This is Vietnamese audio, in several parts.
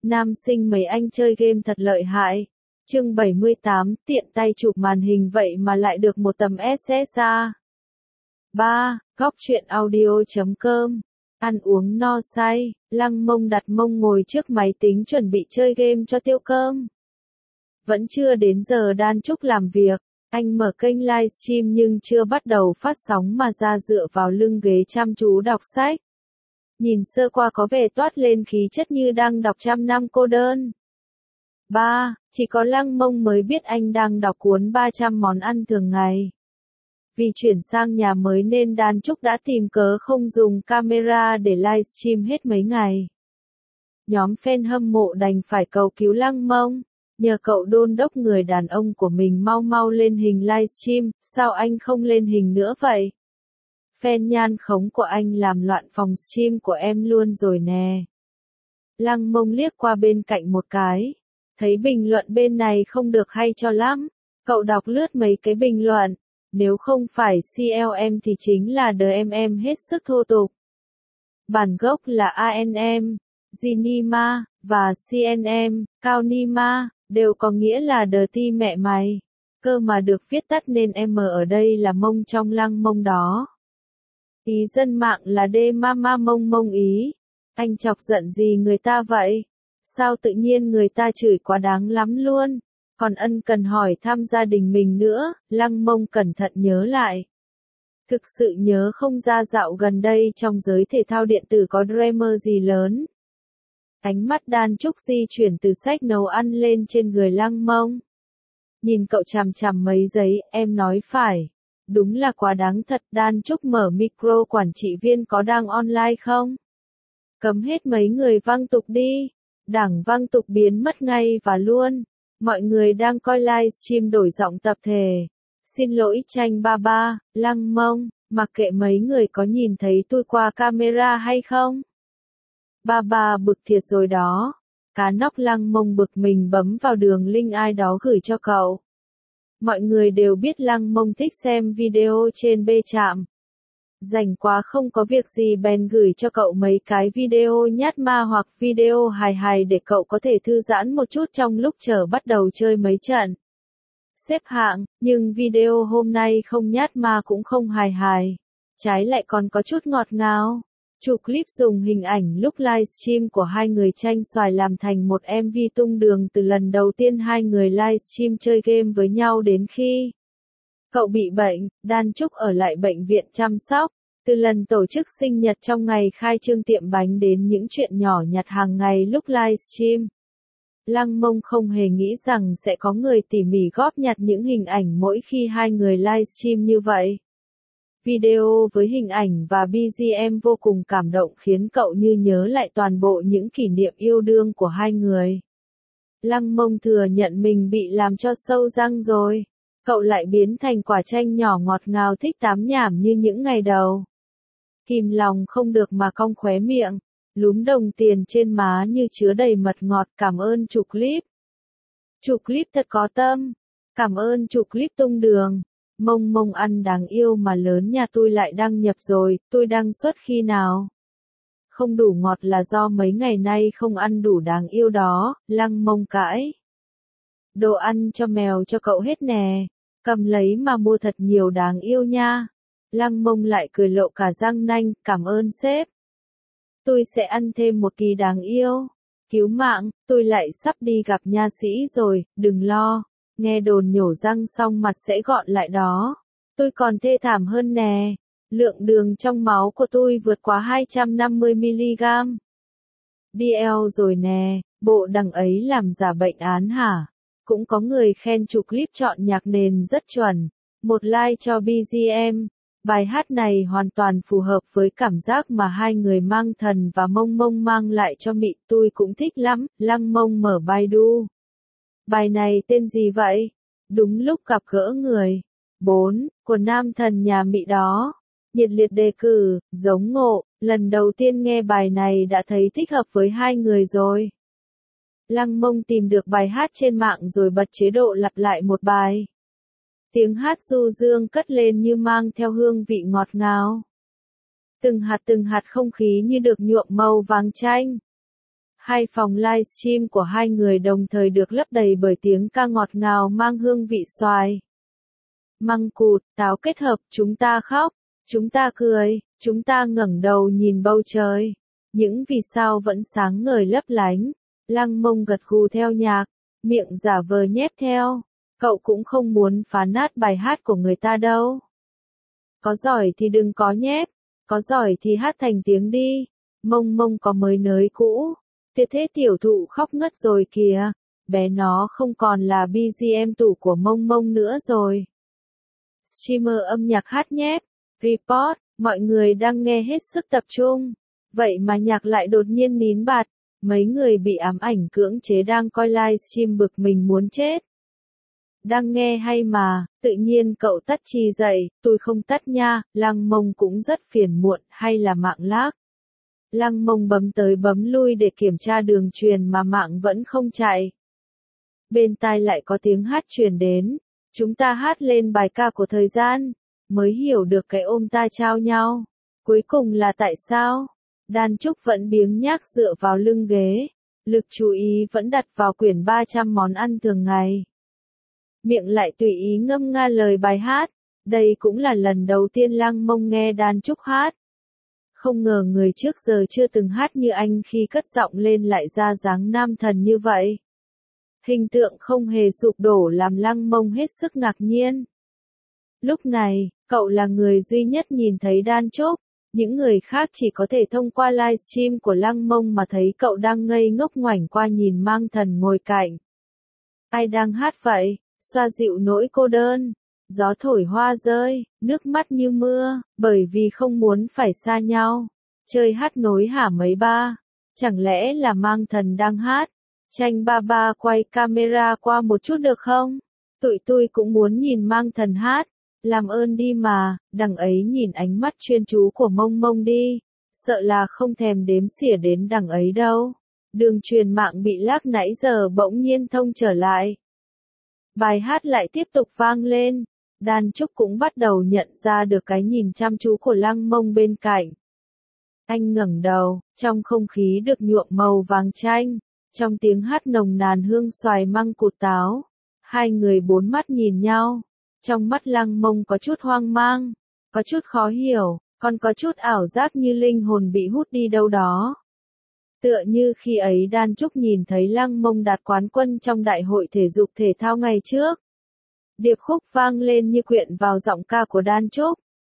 Nam sinh mấy anh chơi game thật lợi hại. Chương 78, tiện tay chụp màn hình vậy mà lại được một tấm SSA. 3. Góc truyện audio.com. Ăn uống no say, Lăng Mông đặt mông ngồi trước máy tính chuẩn bị chơi game cho tiêu cơm. Vẫn chưa đến giờ đan trúc làm việc, anh mở kênh livestream nhưng chưa bắt đầu phát sóng mà ra dựa vào lưng ghế chăm chú đọc sách. Nhìn sơ qua có vẻ toát lên khí chất như đang đọc Trăm Năm Cô Đơn. 3. Chỉ có Lăng Mông mới biết anh đang đọc cuốn 300 món ăn thường ngày. Vì chuyển sang nhà mới nên đan trúc đã tìm cớ không dùng camera để livestream hết mấy ngày. Nhóm fan hâm mộ đành phải cầu cứu Lăng Mông, nhờ cậu đôn đốc người đàn ông của mình mau mau lên hình livestream, sao anh không lên hình nữa vậy? Fan nhan khống của anh làm loạn phòng stream của em luôn rồi nè. Lăng Mông liếc qua bên cạnh một cái, thấy bình luận bên này không được hay cho lắm, cậu đọc lướt mấy cái bình luận, nếu không phải CLM thì chính là DMM hết sức thô tục. Bản gốc là ANM, Ginima, và CNM, Kaunima, đều có nghĩa là Dirty mẹ mày, cơ mà được viết tắt nên M ở đây là mông trong Lăng Mông đó. Ý dân mạng là đê mama mông mông ý. Anh chọc giận gì người ta vậy? Sao tự nhiên người ta chửi quá đáng lắm luôn? Còn ân cần hỏi thăm gia đình mình nữa, Lăng Mông cẩn thận nhớ lại. Thực sự nhớ không ra dạo gần đây trong giới thể thao điện tử có drama gì lớn. Ánh mắt đan trúc di chuyển từ sách nấu ăn lên trên người Lăng Mông. Nhìn cậu chằm chằm mấy giấy, em nói phải. Đúng là quá đáng thật. Đan trúc mở micro, quản trị viên có đang online không? Cấm hết mấy người văng tục đi. Đảng văng tục biến mất ngay và luôn. Mọi người đang coi livestream đổi giọng tập thể. Xin lỗi Tranh ba ba, Lăng Mông, mặc kệ mấy người có nhìn thấy tôi qua camera hay không? Ba ba bực thiệt rồi đó. Cá nóc. Lăng Mông bực mình bấm vào đường link ai đó gửi cho cậu. Mọi người đều biết Lăng Mông thích xem video trên B Trạm. Rảnh quá không có việc gì bèn gửi cho cậu mấy cái video nhát ma hoặc video hài hài để cậu có thể thư giãn một chút trong lúc chờ bắt đầu chơi mấy trận xếp hạng, nhưng video hôm nay không nhát ma cũng không hài hài, trái lại còn có chút ngọt ngào. Chụp clip dùng hình ảnh lúc livestream của hai người tranh xoài làm thành một MV tung đường từ lần đầu tiên hai người livestream chơi game với nhau đến khi cậu bị bệnh, đan trúc ở lại bệnh viện chăm sóc. Từ lần tổ chức sinh nhật trong ngày khai trương tiệm bánh đến những chuyện nhỏ nhặt hàng ngày lúc livestream. Lăng Mông không hề nghĩ rằng sẽ có người tỉ mỉ góp nhặt những hình ảnh mỗi khi hai người livestream như vậy. Video với hình ảnh và BGM vô cùng cảm động khiến cậu như nhớ lại toàn bộ những kỷ niệm yêu đương của hai người. Lăng Mông thừa nhận mình bị làm cho sâu răng rồi. Cậu lại biến thành quả chanh nhỏ ngọt ngào thích tám nhảm như những ngày đầu. Kìm lòng không được mà cong khóe miệng, lúm đồng tiền trên má như chứa đầy mật ngọt. Cảm ơn chụp clip. Chụp clip thật có tâm. Cảm ơn chụp clip tung đường. Mông Mông ăn đáng yêu mà lớn nhà tôi lại đăng nhập rồi, tôi đăng xuất khi nào? Không đủ ngọt là do mấy ngày nay không ăn đủ đáng yêu đó, Lăng Mông cãi. Đồ ăn cho mèo cho cậu hết nè, cầm lấy mà mua thật nhiều đáng yêu nha. Lăng Mông lại cười lộ cả răng nanh, cảm ơn sếp. Tôi sẽ ăn thêm một kỳ đáng yêu. Cứu mạng, tôi lại sắp đi gặp nha sĩ rồi, đừng lo. Nghe đồn nhổ răng xong mặt sẽ gọn lại đó. Tôi còn thê thảm hơn nè. Lượng đường trong máu của tôi vượt quá 250mg. DL rồi nè, bộ đằng ấy làm giả bệnh án hả? Cũng có người khen chụp clip chọn nhạc nền rất chuẩn. Một like cho BGM. Bài hát này hoàn toàn phù hợp với cảm giác mà hai người mang thần và Mông Mông mang lại cho Mị. Tôi cũng thích lắm. Lăng Mông mở Baidu. Bài này tên gì vậy? Đúng lúc gặp gỡ người. 4. Của nam thần nhà Mị đó. Nhiệt liệt đề cử, giống ngộ, lần đầu tiên nghe bài này đã thấy thích hợp với hai người rồi. Lăng Mông tìm được bài hát trên mạng rồi bật chế độ lặp lại một bài. Tiếng hát du dương cất lên như mang theo hương vị ngọt ngào. Từng hạt không khí như được nhuộm màu vàng chanh. Hai phòng livestream của hai người đồng thời được lấp đầy bởi tiếng ca ngọt ngào mang hương vị xoài, măng cụt, táo kết hợp. Chúng ta khóc, chúng ta cười, chúng ta ngẩng đầu nhìn bầu trời. Những vì sao vẫn sáng ngời lấp lánh. Lăng Mông gật gù theo nhạc, miệng giả vờ nhép theo. Cậu cũng không muốn phá nát bài hát của người ta đâu. Có giỏi thì đừng có nhép, có giỏi thì hát thành tiếng đi. Mông Mông có mới nới cũ. Tuyệt thế tiểu thụ khóc ngất rồi kìa. Bé nó không còn là BGM tủ của Mông Mông nữa rồi. Streamer âm nhạc hát nhép. Report, mọi người đang nghe hết sức tập trung. Vậy mà nhạc lại đột nhiên nín bặt. Mấy người bị ám ảnh cưỡng chế đang coi livestream bực mình muốn chết. Đang nghe hay mà, tự nhiên cậu tắt chi dậy, tôi không tắt nha. Lăng Mông cũng rất phiền muộn, hay là mạng lag. Lăng Mông bấm tới bấm lui để kiểm tra đường truyền mà mạng vẫn không chạy. Bên tai lại có tiếng hát truyền đến. Chúng ta hát lên bài ca của thời gian, mới hiểu được cái ôm ta trao nhau. Cuối cùng là tại sao? Đan Trúc vẫn biếng nhác dựa vào lưng ghế. Lực chú ý vẫn đặt vào quyển 300 món ăn thường ngày. Miệng lại tùy ý ngâm nga lời bài hát. Đây cũng là lần đầu tiên Lăng Mông nghe Đan Trúc hát. Không ngờ người trước giờ chưa từng hát như anh khi cất giọng lên lại ra dáng nam thần như vậy. Hình tượng không hề sụp đổ làm Lăng Mông hết sức ngạc nhiên. Lúc này, cậu là người duy nhất nhìn thấy Đan Trúc. Những người khác chỉ có thể thông qua livestream của Lăng Mông mà thấy cậu đang ngây ngốc ngoảnh qua nhìn Mang Thần ngồi cạnh. Ai đang hát vậy? Xoa dịu nỗi cô đơn. Gió thổi hoa rơi, nước mắt như mưa, bởi vì không muốn phải xa nhau. Chơi hát nối hả mấy ba? Chẳng lẽ là Mang Thần đang hát? Tranh ba ba quay camera qua một chút được không? Tụi tôi cũng muốn nhìn Mang Thần hát. Làm ơn đi mà, đằng ấy nhìn ánh mắt chuyên chú của Mông Mông đi. Sợ là không thèm đếm xỉa đến đằng ấy đâu. Đường truyền mạng bị lag nãy giờ bỗng nhiên thông trở lại. Bài hát lại tiếp tục vang lên. Đan Trúc cũng bắt đầu nhận ra được cái nhìn chăm chú của Lăng Mông bên cạnh. Anh ngẩng đầu, trong không khí được nhuộm màu vàng chanh, trong tiếng hát nồng nàn hương xoài măng cụt táo. Hai người bốn mắt nhìn nhau. Trong mắt Lăng Mông có chút hoang mang, có chút khó hiểu, còn có chút ảo giác như linh hồn bị hút đi đâu đó. Tựa như khi ấy Đan Trúc nhìn thấy Lăng Mông đạt quán quân trong đại hội thể dục thể thao ngày trước. Điệp khúc vang lên như quyện vào giọng ca của Đan Trúc.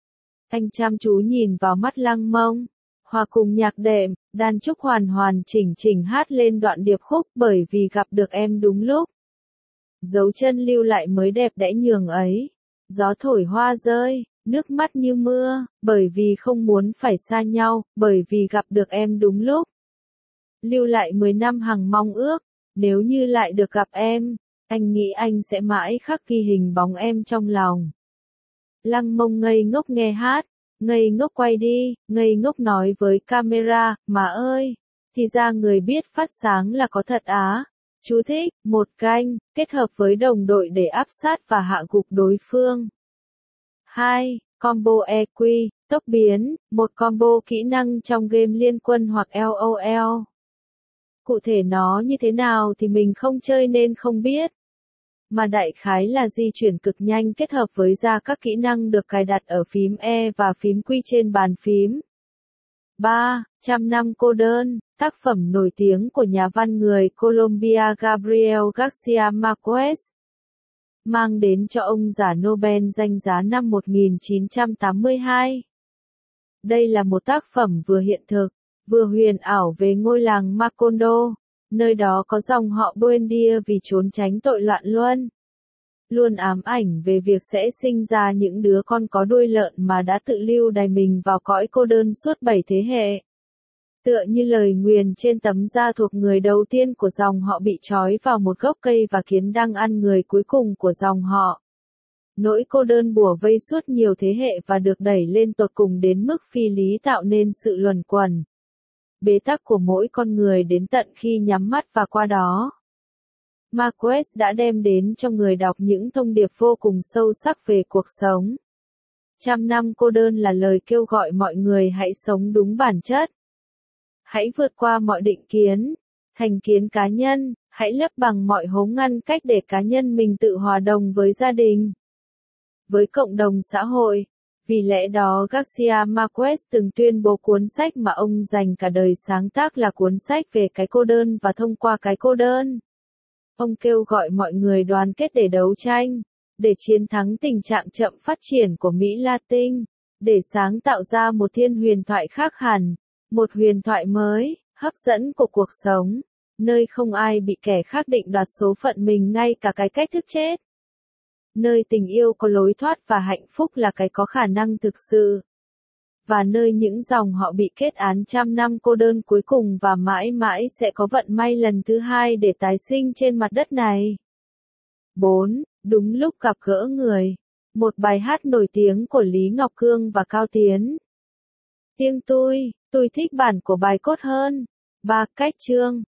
Anh chăm chú nhìn vào mắt Lăng Mông, hòa cùng nhạc đệm, Đan Trúc hoàn hoàn chỉnh chỉnh hát lên đoạn điệp khúc bởi vì gặp được em đúng lúc. Dấu chân lưu lại mới đẹp đẽ nhường ấy. Gió thổi hoa rơi, nước mắt như mưa, bởi vì không muốn phải xa nhau, bởi vì gặp được em đúng lúc. Lưu lại 10 năm hằng mong ước, nếu như lại được gặp em, anh nghĩ anh sẽ mãi khắc ghi hình bóng em trong lòng. Lăng Mông ngây ngốc nghe hát, ngây ngốc quay đi, ngây ngốc nói với camera, mà ơi, thì ra người biết phát sáng là có thật á. Chú thích, một canh, kết hợp với đồng đội để áp sát và hạ gục đối phương. 2. Combo EQ, tốc biến, một combo kỹ năng trong game Liên Quân hoặc LOL. Cụ thể nó như thế nào thì mình không chơi nên không biết. Mà đại khái là di chuyển cực nhanh kết hợp với ra các kỹ năng được cài đặt ở phím E và phím Q trên bàn phím. 3. Trăm năm cô đơn, tác phẩm nổi tiếng của nhà văn người Colombia Gabriel Garcia Marquez. Mang đến cho ông giải Nobel danh giá năm 1982. Đây là một tác phẩm vừa hiện thực, vừa huyền ảo về ngôi làng Macondo, nơi đó có dòng họ Buendia vì trốn tránh tội loạn luân. Luôn ám ảnh về việc sẽ sinh ra những đứa con có đuôi lợn mà đã tự lưu đày mình vào cõi cô đơn suốt 7 thế hệ. Tựa như lời nguyền trên tấm da thuộc người đầu tiên của dòng họ bị trói vào một gốc cây và kiến đang ăn người cuối cùng của dòng họ. Nỗi cô đơn bủa vây suốt nhiều thế hệ và được đẩy lên tột cùng đến mức phi lý tạo nên sự luẩn quẩn. Bế tắc của mỗi con người đến tận khi nhắm mắt và qua đó. Marquez đã đem đến cho người đọc những thông điệp vô cùng sâu sắc về cuộc sống. Trăm năm cô đơn là lời kêu gọi mọi người hãy sống đúng bản chất. Hãy vượt qua mọi định kiến, Thành kiến cá nhân, hãy lấp bằng mọi hố ngăn cách để cá nhân mình tự hòa đồng với gia đình, với cộng đồng xã hội. Vì lẽ đó Garcia Marquez từng tuyên bố cuốn sách mà ông dành cả đời sáng tác là cuốn sách về cái cô đơn và thông qua cái cô đơn. Ông kêu gọi mọi người đoàn kết để đấu tranh, để chiến thắng tình trạng chậm phát triển của Mỹ Latin, để sáng tạo ra một thiên huyền thoại khác hẳn, một huyền thoại mới, hấp dẫn của cuộc sống, nơi không ai bị kẻ khác định đoạt số phận mình ngay cả cái cách thức chết. Nơi tình yêu có lối thoát và hạnh phúc là cái có khả năng thực sự. Và nơi những dòng họ bị kết án trăm năm cô đơn cuối cùng và mãi mãi sẽ có vận may lần thứ hai để tái sinh trên mặt đất này. 4. Đúng lúc gặp gỡ người. Một bài hát nổi tiếng của Lý Ngọc Cương và Cao Tiến. Riêng tôi thích bản của bài cốt hơn. 3. Cách chương.